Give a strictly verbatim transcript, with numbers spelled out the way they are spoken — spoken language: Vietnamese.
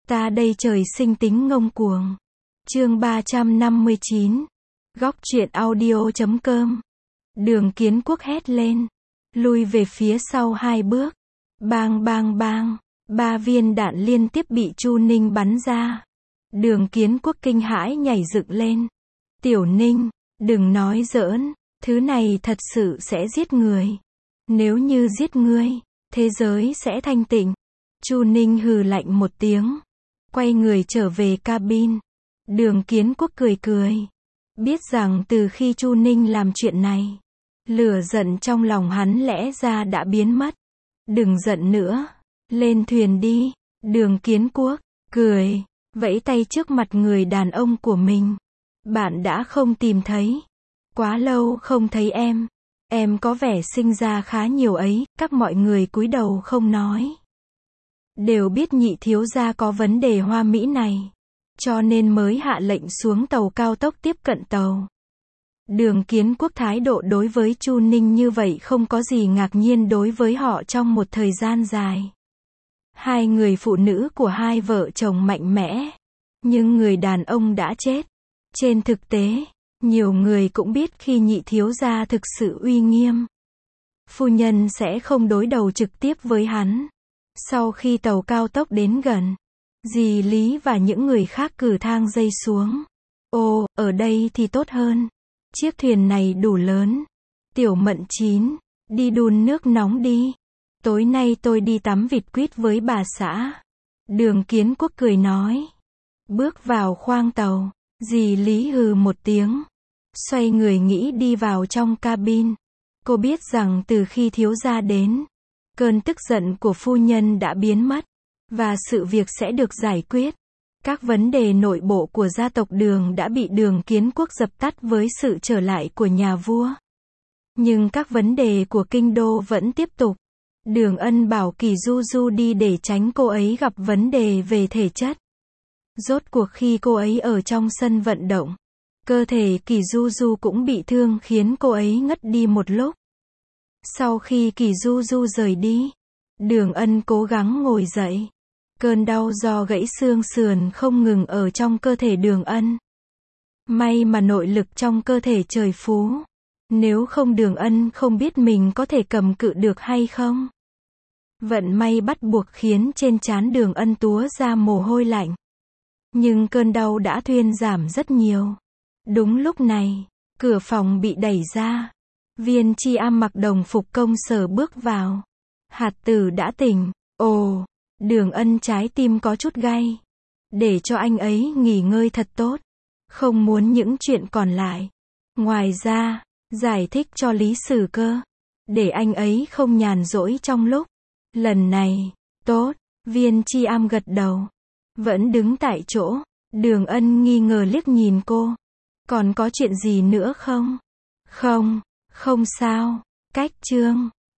Ta đây trời sinh tính ngông cuồng. Chương ba trăm năm mươi chín. Góc truyện audio chấm com. Đường Kiến Quốc hét lên, lui về phía sau hai bước. Bang bang bang, ba viên đạn liên tiếp bị Chu Ninh bắn ra. Đường Kiến Quốc kinh hãi nhảy dựng lên. Tiểu Ninh, đừng nói giỡn, thứ này thật sự sẽ giết người. Nếu như giết ngươi, thế giới sẽ thanh tịnh. Chu Ninh hừ lạnh một tiếng, quay người trở về cabin. Đường Kiến Quốc cười cười, biết rằng từ khi Chu Ninh làm chuyện này, lửa giận trong lòng hắn lẽ ra đã biến mất. Đừng giận nữa, lên thuyền đi. Đường Kiến Quốc cười, vẫy tay trước mặt người đàn ông của mình. Bạn đã không tìm thấy, quá lâu không thấy em. Em có vẻ sinh ra khá nhiều ấy. Các mọi người cúi đầu không nói, đều biết nhị thiếu gia có vấn đề hoa mỹ này, cho nên mới hạ lệnh xuống tàu cao tốc tiếp cận tàu. Đường Kiến Quốc thái độ đối với Chu Ninh như vậy không có gì ngạc nhiên đối với họ trong một thời gian dài. Hai người phụ nữ của hai vợ chồng mạnh mẽ, nhưng người đàn ông đã chết. Trên thực tế, nhiều người cũng biết khi nhị thiếu gia thực sự uy nghiêm, phu nhân sẽ không đối đầu trực tiếp với hắn. Sau khi tàu cao tốc đến gần, dì Lý và những người khác cử thang dây xuống. Ồ, ở đây thì tốt hơn. Chiếc thuyền này đủ lớn. Tiểu Mận Chín, đi đun nước nóng đi. Tối nay tôi đi tắm vịt quýt với bà xã. Đường Kiến Quốc cười nói. Bước vào khoang tàu, dì Lý hừ một tiếng, xoay người nghĩ đi vào trong cabin. Cô biết rằng từ khi thiếu gia đến, cơn tức giận của phu nhân đã biến mất, và sự việc sẽ được giải quyết. Các vấn đề nội bộ của gia tộc Đường đã bị Đường Kiến Quốc dập tắt với sự trở lại của nhà vua. Nhưng các vấn đề của kinh đô vẫn tiếp tục. Đường Ân bảo Kỳ Du Du đi để tránh cô ấy gặp vấn đề về thể chất. Rốt cuộc khi cô ấy ở trong sân vận động, cơ thể Kỳ Du Du cũng bị thương khiến cô ấy ngất đi một lúc. Sau khi Kỳ Du Du rời đi, Đường Ân cố gắng ngồi dậy. Cơn đau do gãy xương sườn không ngừng ở trong cơ thể Đường Ân. May mà nội lực trong cơ thể trời phú. Nếu không Đường Ân không biết mình có thể cầm cự được hay không. Vận may bắt buộc khiến trên trán Đường Ân túa ra mồ hôi lạnh. Nhưng cơn đau đã thuyên giảm rất nhiều. Đúng lúc này, cửa phòng bị đẩy ra. Viên Chi Am mặc đồng phục công sở bước vào. Hạt Tử đã tỉnh. Ồ, Đường Ân trái tim có chút gay. Để cho anh ấy nghỉ ngơi thật tốt. Không muốn những chuyện còn lại. Ngoài ra, giải thích cho Lý Sử Cơ, để anh ấy không nhàn rỗi trong lúc. Lần này, tốt. Viên Chi Am gật đầu. Vẫn đứng tại chỗ. Đường Ân nghi ngờ liếc nhìn cô. Còn có chuyện gì nữa không? Không, không sao. Cách chương